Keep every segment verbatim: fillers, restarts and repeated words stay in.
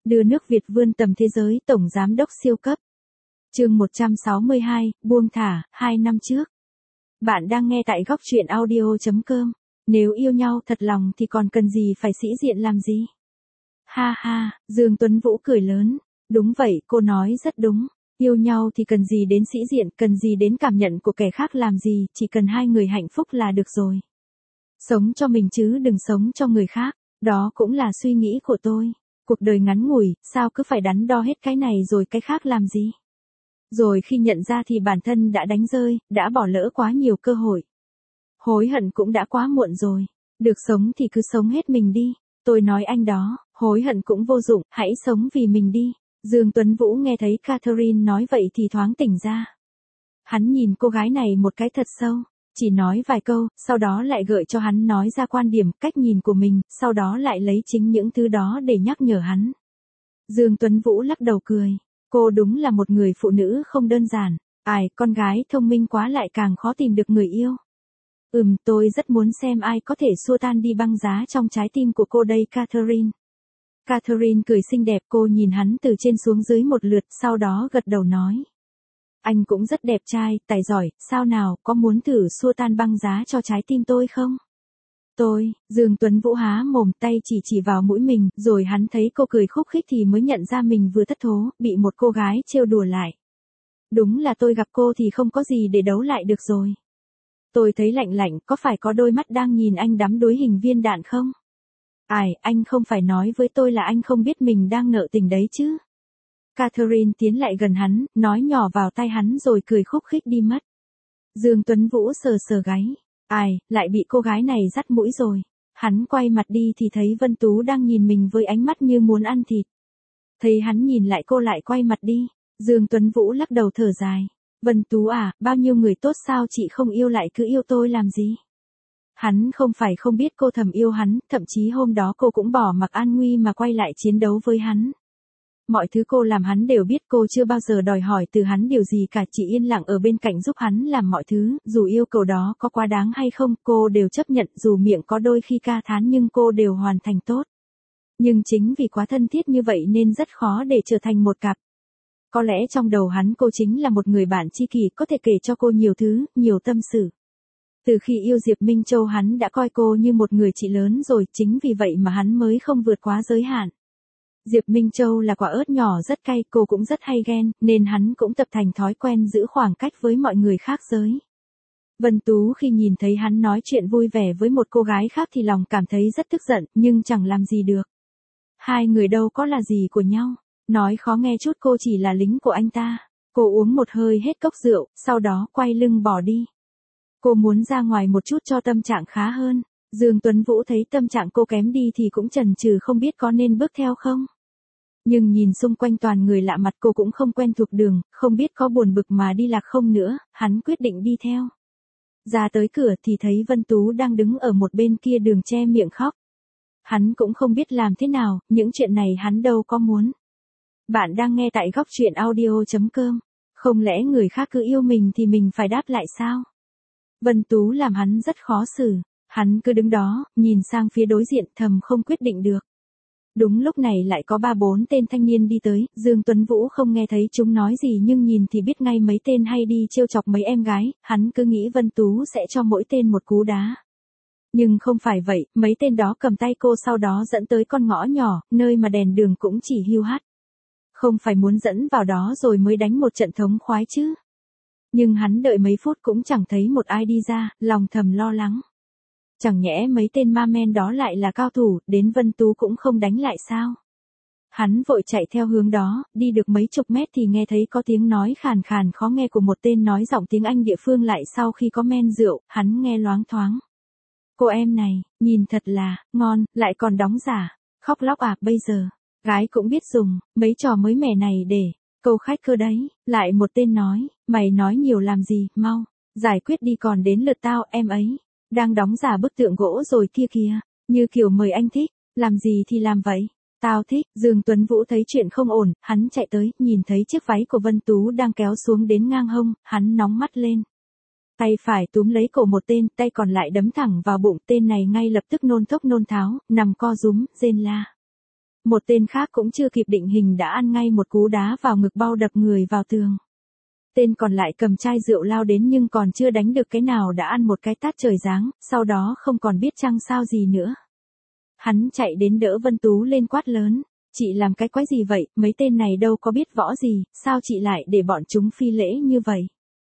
Đưa nước Việt vươn tầm thế giới, tổng giám đốc siêu cấp. Chương một trăm sáu mươi hai, buông thả, hai năm trước. Bạn đang nghe tại góc truyện audio chấm com. Nếu yêu nhau thật lòng thì còn cần gì phải sĩ diện làm gì? Ha ha, Dương Tuấn Vũ cười lớn. Đúng vậy, cô nói rất đúng. Yêu nhau thì cần gì đến sĩ diện, cần gì đến cảm nhận của kẻ khác làm gì, chỉ cần hai người hạnh phúc là được rồi. Sống cho mình chứ đừng sống cho người khác, đó cũng là suy nghĩ của tôi. Cuộc đời ngắn ngủi, sao cứ phải đắn đo hết cái này rồi cái khác làm gì? Rồi khi nhận ra thì bản thân đã đánh rơi, đã bỏ lỡ quá nhiều cơ hội. Hối hận cũng đã quá muộn rồi. Được sống thì cứ sống hết mình đi. Tôi nói anh đó, hối hận cũng vô dụng, hãy sống vì mình đi. Dương Tuấn Vũ nghe thấy Catherine nói vậy thì thoáng tỉnh ra. Hắn nhìn cô gái này một cái thật sâu, chỉ nói vài câu, sau đó lại gợi cho hắn nói ra quan điểm, cách nhìn của mình, sau đó lại lấy chính những thứ đó để nhắc nhở hắn. Dương Tuấn Vũ lắc đầu cười. Cô đúng là một người phụ nữ không đơn giản. Ai, con gái thông minh quá lại càng khó tìm được người yêu. Ừm, tôi rất muốn xem ai có thể xua tan đi băng giá trong trái tim của cô đây Catherine. Catherine cười xinh đẹp, cô nhìn hắn từ trên xuống dưới một lượt, sau đó gật đầu nói. Anh cũng rất đẹp trai, tài giỏi, sao nào, có muốn thử xua tan băng giá cho trái tim tôi không? Tôi, Dương Tuấn Vũ há mồm, tay chỉ chỉ vào mũi mình, rồi hắn thấy cô cười khúc khích thì mới nhận ra mình vừa thất thố, bị một cô gái trêu đùa lại. Đúng là tôi gặp cô thì không có gì để đấu lại được rồi. Tôi thấy lạnh lạnh, có phải có đôi mắt đang nhìn anh đắm đuối hình viên đạn không? Ai, anh không phải nói với tôi là anh không biết mình đang nợ tình đấy chứ? Catherine tiến lại gần hắn, nói nhỏ vào tai hắn rồi cười khúc khích đi mất. Dương Tuấn Vũ sờ sờ gáy. Ai, lại bị cô gái này dắt mũi rồi. Hắn quay mặt đi thì thấy Vân Tú đang nhìn mình với ánh mắt như muốn ăn thịt. Thấy hắn nhìn lại cô lại quay mặt đi. Dương Tuấn Vũ lắc đầu thở dài. Vân Tú à, bao nhiêu người tốt sao chị không yêu lại cứ yêu tôi làm gì? Hắn không phải không biết cô thầm yêu hắn, thậm chí hôm đó cô cũng bỏ mặc an nguy mà quay lại chiến đấu với hắn. Mọi thứ cô làm hắn đều biết, cô chưa bao giờ đòi hỏi từ hắn điều gì cả, chỉ yên lặng ở bên cạnh giúp hắn làm mọi thứ, dù yêu cầu đó có quá đáng hay không, cô đều chấp nhận, dù miệng có đôi khi ca thán nhưng cô đều hoàn thành tốt. Nhưng chính vì quá thân thiết như vậy nên rất khó để trở thành một cặp. Có lẽ trong đầu hắn cô chính là một người bạn tri kỷ, có thể kể cho cô nhiều thứ, nhiều tâm sự. Từ khi yêu Diệp Minh Châu hắn đã coi cô như một người chị lớn rồi, chính vì vậy mà hắn mới không vượt quá giới hạn. Diệp Minh Châu là quả ớt nhỏ rất cay, cô cũng rất hay ghen, nên hắn cũng tập thành thói quen giữ khoảng cách với mọi người khác giới. Vân Tú khi nhìn thấy hắn nói chuyện vui vẻ với một cô gái khác thì lòng cảm thấy rất tức giận, nhưng chẳng làm gì được. Hai người đâu có là gì của nhau, nói khó nghe chút cô chỉ là lính của anh ta. Cô uống một hơi hết cốc rượu, sau đó quay lưng bỏ đi. Cô muốn ra ngoài một chút cho tâm trạng khá hơn. Dương Tuấn Vũ thấy tâm trạng cô kém đi thì cũng chần chừ không biết có nên bước theo không. Nhưng nhìn xung quanh toàn người lạ mặt, cô cũng không quen thuộc đường, không biết có buồn bực mà đi lạc không nữa, hắn quyết định đi theo. Ra tới cửa thì thấy Vân Tú đang đứng ở một bên kia đường che miệng khóc. Hắn cũng không biết làm thế nào, những chuyện này hắn đâu có muốn. Bạn đang nghe tại góc truyện audio chấm com. Không lẽ người khác cứ yêu mình thì mình phải đáp lại sao? Vân Tú làm hắn rất khó xử. Hắn cứ đứng đó, nhìn sang phía đối diện thầm không quyết định được. Đúng lúc này lại có ba bốn tên thanh niên đi tới, Dương Tuấn Vũ không nghe thấy chúng nói gì nhưng nhìn thì biết ngay mấy tên hay đi trêu chọc mấy em gái, hắn cứ nghĩ Vân Tú sẽ cho mỗi tên một cú đá. Nhưng không phải vậy, mấy tên đó cầm tay cô sau đó dẫn tới con ngõ nhỏ, nơi mà đèn đường cũng chỉ hiu hắt. Không phải muốn dẫn vào đó rồi mới đánh một trận thống khoái chứ. Nhưng hắn đợi mấy phút cũng chẳng thấy một ai đi ra, lòng thầm lo lắng. Chẳng nhẽ mấy tên ma men đó lại là cao thủ, đến Vân Tú cũng không đánh lại sao? Hắn vội chạy theo hướng đó, đi được mấy chục mét thì nghe thấy có tiếng nói khàn khàn khó nghe của một tên nói giọng tiếng Anh địa phương, lại sau khi có men rượu, hắn nghe loáng thoáng. Cô em này, nhìn thật là, ngon, lại còn đóng giả, khóc lóc à, bây giờ, gái cũng biết dùng, mấy trò mới mẻ này để, câu khách cơ đấy, lại một tên nói, mày nói nhiều làm gì, mau, giải quyết đi còn đến lượt tao, em ấy. Đang đóng giả bức tượng gỗ rồi kia kìa, như kiểu mời anh thích, làm gì thì làm vậy, tao thích. Dương Tuấn Vũ thấy chuyện không ổn, hắn chạy tới, nhìn thấy chiếc váy của Vân Tú đang kéo xuống đến ngang hông, hắn nóng mắt lên. Tay phải túm lấy cổ một tên, tay còn lại đấm thẳng vào bụng, tên này ngay lập tức nôn thốc nôn tháo, nằm co rúm, rên la. Một tên khác cũng chưa kịp định hình đã ăn ngay một cú đá vào ngực bao đập người vào tường. Tên còn lại cầm chai rượu lao đến nhưng còn chưa đánh được cái nào đã ăn một cái tát trời giáng, sau đó không còn biết chăng sao gì nữa. Hắn chạy đến đỡ Vân Tú lên quát lớn, chị làm cái quái gì vậy, mấy tên này đâu có biết võ gì, sao chị lại để bọn chúng phi lễ như vậy.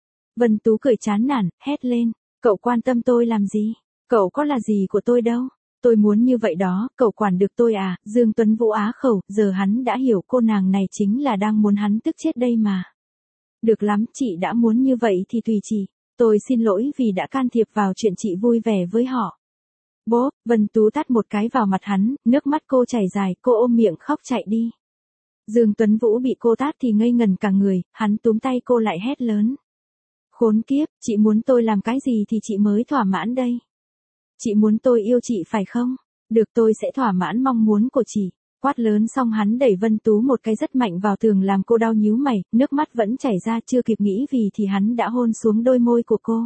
Vân Tú cười chán nản, hét lên, cậu quan tâm tôi làm gì, cậu có là gì của tôi đâu. Tôi muốn như vậy đó, cậu quản được tôi à, Dương Tuấn Vũ á khẩu, giờ hắn đã hiểu cô nàng này chính là đang muốn hắn tức chết đây mà. Được lắm, chị đã muốn như vậy thì tùy chị, tôi xin lỗi vì đã can thiệp vào chuyện chị vui vẻ với họ. Bố, Vân Tú tát một cái vào mặt hắn, nước mắt cô chảy dài, cô ôm miệng khóc chạy đi. Dương Tuấn Vũ bị cô tát thì ngây ngần cả người, hắn túm tay cô lại hét lớn. Khốn kiếp, chị muốn tôi làm cái gì thì chị mới thỏa mãn đây. Chị muốn tôi yêu chị phải không? Được, tôi sẽ thỏa mãn mong muốn của chị. Quát lớn xong hắn đẩy Vân Tú một cái rất mạnh vào tường làm cô đau nhíu mày, nước mắt vẫn chảy ra, chưa kịp nghĩ vì thì hắn đã hôn xuống đôi môi của cô.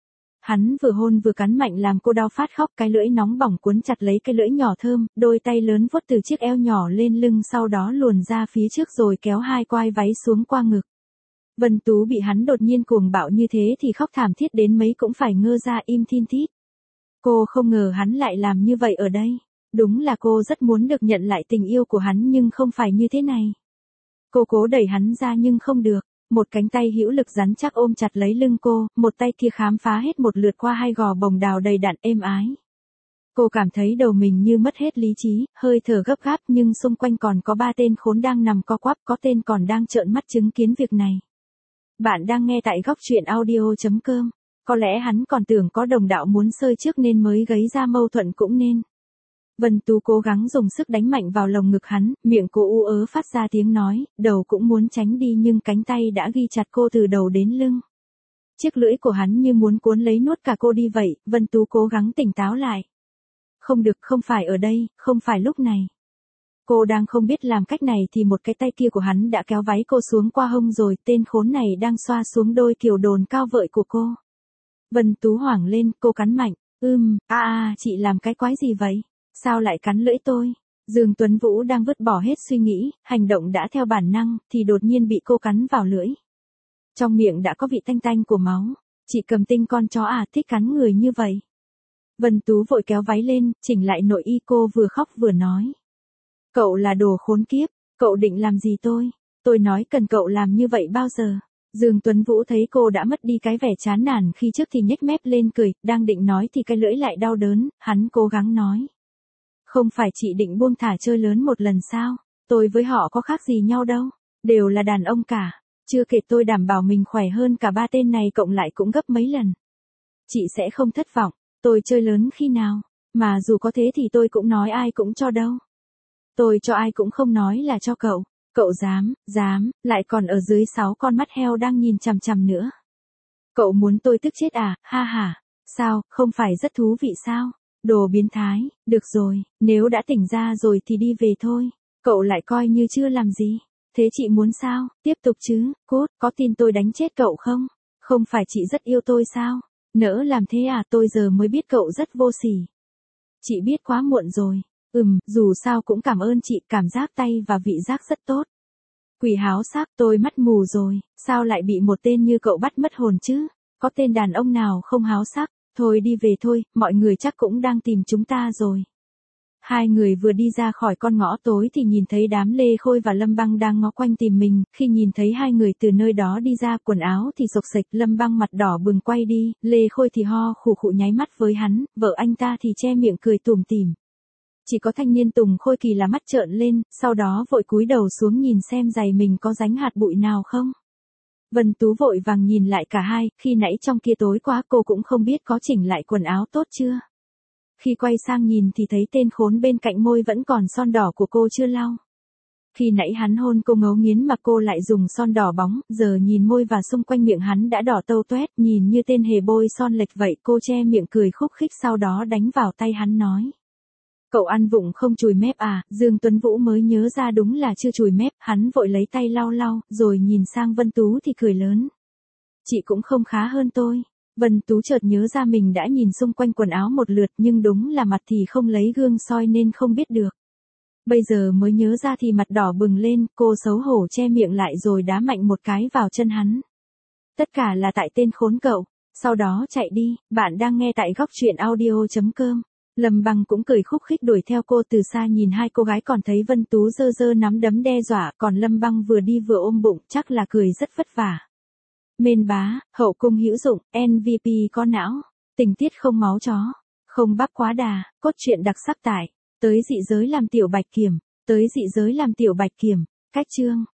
Hắn vừa hôn vừa cắn mạnh làm cô đau phát khóc, cái lưỡi nóng bỏng cuốn chặt lấy cái lưỡi nhỏ thơm, đôi tay lớn vuốt từ chiếc eo nhỏ lên lưng, sau đó luồn ra phía trước rồi kéo hai quai váy xuống qua ngực. Vân Tú bị hắn đột nhiên cuồng bạo như thế thì khóc thảm thiết đến mấy cũng phải ngơ ra im thin thít. Cô không ngờ hắn lại làm như vậy ở đây. Đúng là cô rất muốn được nhận lại tình yêu của hắn nhưng không phải như thế này. Cô cố đẩy hắn ra nhưng không được. Một cánh tay hữu lực rắn chắc ôm chặt lấy lưng cô, một tay kia khám phá hết một lượt qua hai gò bồng đào đầy đặn êm ái. Cô cảm thấy đầu mình như mất hết lý trí, hơi thở gấp gáp nhưng xung quanh còn có ba tên khốn đang nằm co quắp, có tên còn đang trợn mắt chứng kiến việc này. Bạn đang nghe tại góc truyện audio chấm com. Có lẽ hắn còn tưởng có đồng đạo muốn sơi trước nên mới gây ra mâu thuẫn cũng nên. Vân Tú cố gắng dùng sức đánh mạnh vào lồng ngực hắn, miệng cô u ớ phát ra tiếng nói, đầu cũng muốn tránh đi nhưng cánh tay đã ghi chặt cô từ đầu đến lưng. Chiếc lưỡi của hắn như muốn cuốn lấy nuốt cả cô đi vậy, Vân Tú cố gắng tỉnh táo lại. Không được, không phải ở đây, không phải lúc này. Cô đang không biết làm cách này thì một cái tay kia của hắn đã kéo váy cô xuống qua hông rồi, tên khốn này đang xoa xuống đôi kiều đồn cao vợi của cô. Vân Tú hoảng lên, cô cắn mạnh, ưm, a a, chị làm cái quái gì vậy? Sao lại cắn lưỡi tôi? Dương Tuấn Vũ đang vứt bỏ hết suy nghĩ, hành động đã theo bản năng, thì đột nhiên bị cô cắn vào lưỡi. Trong miệng đã có vị tanh tanh của máu. Chị cầm tinh con chó à, thích cắn người như vậy. Vân Tú vội kéo váy lên, chỉnh lại nội y, cô vừa khóc vừa nói. Cậu là đồ khốn kiếp, cậu định làm gì tôi? Tôi nói cần cậu làm như vậy bao giờ? Dương Tuấn Vũ thấy cô đã mất đi cái vẻ chán nản khi trước thì nhếch mép lên cười, đang định nói thì cái lưỡi lại đau đớn, hắn cố gắng nói. Không phải chị định buông thả chơi lớn một lần sao? Tôi với họ có khác gì nhau đâu, đều là đàn ông cả. Chưa kể tôi đảm bảo mình khỏe hơn cả ba tên này cộng lại cũng gấp mấy lần. Chị sẽ không thất vọng, tôi chơi lớn khi nào, mà dù có thế thì tôi cũng nói ai cũng cho đâu. Tôi cho ai cũng không nói là cho cậu. Cậu dám, dám, lại còn ở dưới sáu con mắt heo đang nhìn chằm chằm nữa. Cậu muốn tôi tức chết à, ha ha, sao, không phải rất thú vị sao? Đồ biến thái, được rồi, nếu đã tỉnh ra rồi thì đi về thôi. Cậu lại coi như chưa làm gì. Thế chị muốn sao, tiếp tục chứ, cốt, có tin tôi đánh chết cậu không? Không phải chị rất yêu tôi sao? Nỡ làm thế à, tôi giờ mới biết cậu rất vô sỉ. Chị biết quá muộn rồi. Ừm, dù sao cũng cảm ơn chị, cảm giác tay và vị giác rất tốt. Quỷ háo sắc, tôi mắt mù rồi, sao lại bị một tên như cậu bắt mất hồn chứ? Có tên đàn ông nào không háo sắc? Thôi đi về thôi, mọi người chắc cũng đang tìm chúng ta rồi. Hai người vừa đi ra khỏi con ngõ tối thì nhìn thấy đám Lê Khôi và Lâm Băng đang ngó quanh tìm mình, khi nhìn thấy hai người từ nơi đó đi ra, quần áo thì xộc xệch, Lâm Băng mặt đỏ bừng quay đi, Lê Khôi thì ho khụ khụ nháy mắt với hắn, vợ anh ta thì che miệng cười tủm tỉm. Chỉ có thanh niên Tùng Khôi Kỳ là mắt trợn lên, sau đó vội cúi đầu xuống nhìn xem giày mình có dính hạt bụi nào không. Vân Tú vội vàng nhìn lại cả hai, khi nãy trong kia tối quá cô cũng không biết có chỉnh lại quần áo tốt chưa. Khi quay sang nhìn thì thấy tên khốn bên cạnh môi vẫn còn son đỏ của cô chưa lau. Khi nãy hắn hôn cô ngấu nghiến mà cô lại dùng son đỏ bóng, giờ nhìn môi và xung quanh miệng hắn đã đỏ tâu toét, nhìn như tên hề bôi son lệch vậy, cô che miệng cười khúc khích sau đó đánh vào tay hắn nói. Cậu ăn vụng không chùi mép à, Dương Tuấn Vũ mới nhớ ra đúng là chưa chùi mép, hắn vội lấy tay lau lau, rồi nhìn sang Vân Tú thì cười lớn. Chị cũng không khá hơn tôi. Vân Tú chợt nhớ ra mình đã nhìn xung quanh quần áo một lượt nhưng đúng là mặt thì không lấy gương soi nên không biết được. Bây giờ mới nhớ ra thì mặt đỏ bừng lên, cô xấu hổ che miệng lại rồi đá mạnh một cái vào chân hắn. Tất cả là tại tên khốn cậu, sau đó chạy đi. Bạn đang nghe tại góc truyện audio.com. Lâm Băng cũng cười khúc khích đuổi theo cô, từ xa nhìn hai cô gái còn thấy Vân Tú giơ giơ nắm đấm đe dọa, còn Lâm Băng vừa đi vừa ôm bụng, chắc là cười rất vất vả. Mên bá, hậu cung hữu dụng, em vê pê có não, tình tiết không máu chó, không bắp quá đà, cốt truyện đặc sắc tại, tới dị giới làm tiểu bạch kiểm, tới dị giới làm tiểu bạch kiểm, cách chương.